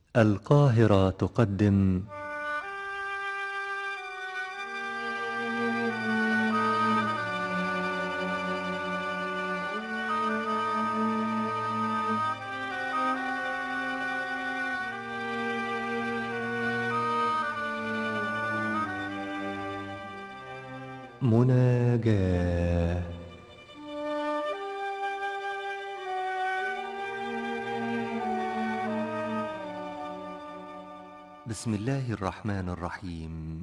القاهرة تقدم مناجاة. بسم الله الرحمن الرحيم.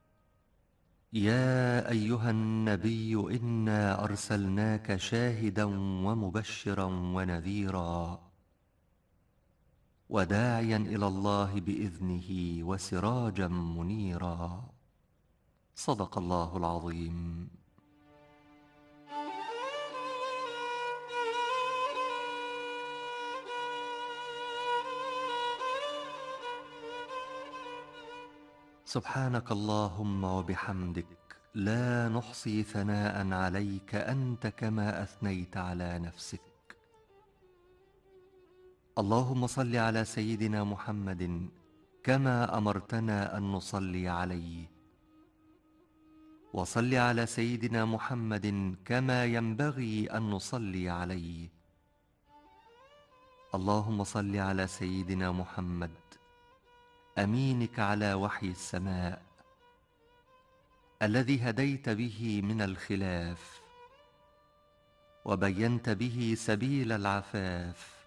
يا أيها النبي إنا أرسلناك شاهدا ومبشرا ونذيرا وداعيا إلى الله بإذنه وسراجا منيرا. صدق الله العظيم. سبحانك اللهم وبحمدك لا نحصي ثناء عليك أنت كما أثنيت على نفسك. اللهم صل على سيدنا محمد كما أمرتنا أن نصلي عليه، وصل على سيدنا محمد كما ينبغي أن نصلي عليه. اللهم صل على سيدنا محمد أمينك على وحي السماء الذي هديت به من الخلاف وبينت به سبيل العفاف.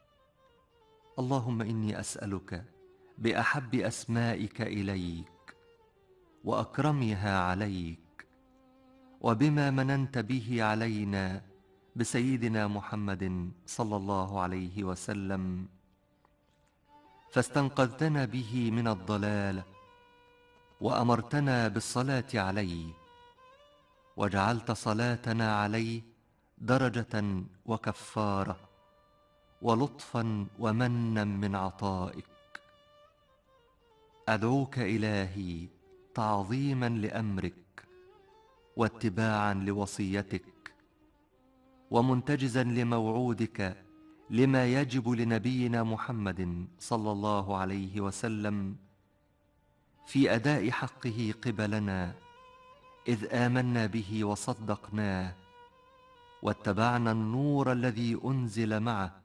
اللهم إني أسألك بأحب أسمائك إليك وأكرمها عليك وبما مننت به علينا بسيدنا محمد صلى الله عليه وسلم، فاستنقذتنا به من الضلال وأمرتنا بالصلاة عليه، وجعلت صلاتنا عليه درجة وكفارة ولطفا ومنا من عطائك. أدعوك إلهي تعظيما لأمرك واتباعا لوصيتك ومنتجزا لموعودك لما يجب لنبينا محمد صلى الله عليه وسلم في أداء حقه قبلنا، إذ آمنا به وصدقناه واتبعنا النور الذي أنزل معه.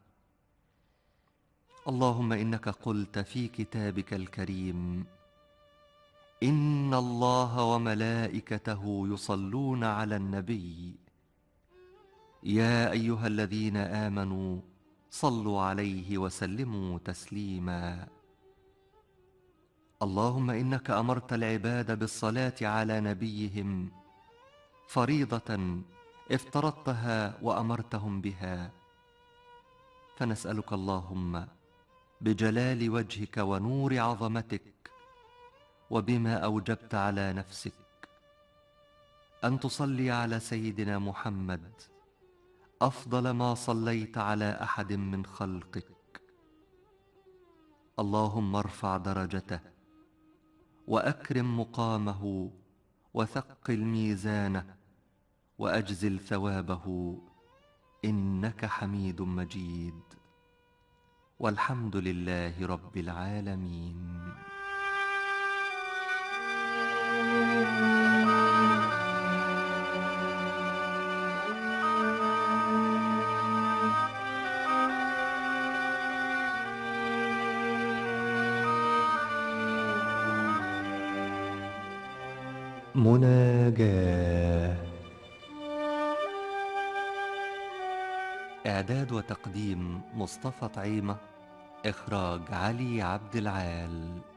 اللهم إنك قلت في كتابك الكريم: إن الله وملائكته يصلون على النبي يا أيها الذين آمنوا صلوا عليه وسلموا تسليما. اللهم إنك أمرت العباد بالصلاة على نبيهم فريضة افترضتها وأمرتهم بها، فنسألك اللهم بجلال وجهك ونور عظمتك وبما أوجبت على نفسك أن تصلي على سيدنا محمد أفضل ما صليت على أحد من خلقك. اللهم ارفع درجته وأكرم مقامه وثقل ميزانه وأجزل ثوابه، إنك حميد مجيد، والحمد لله رب العالمين. مناجاة. إعداد وتقديم مصطفى طعيمة، إخراج علي عبد العال.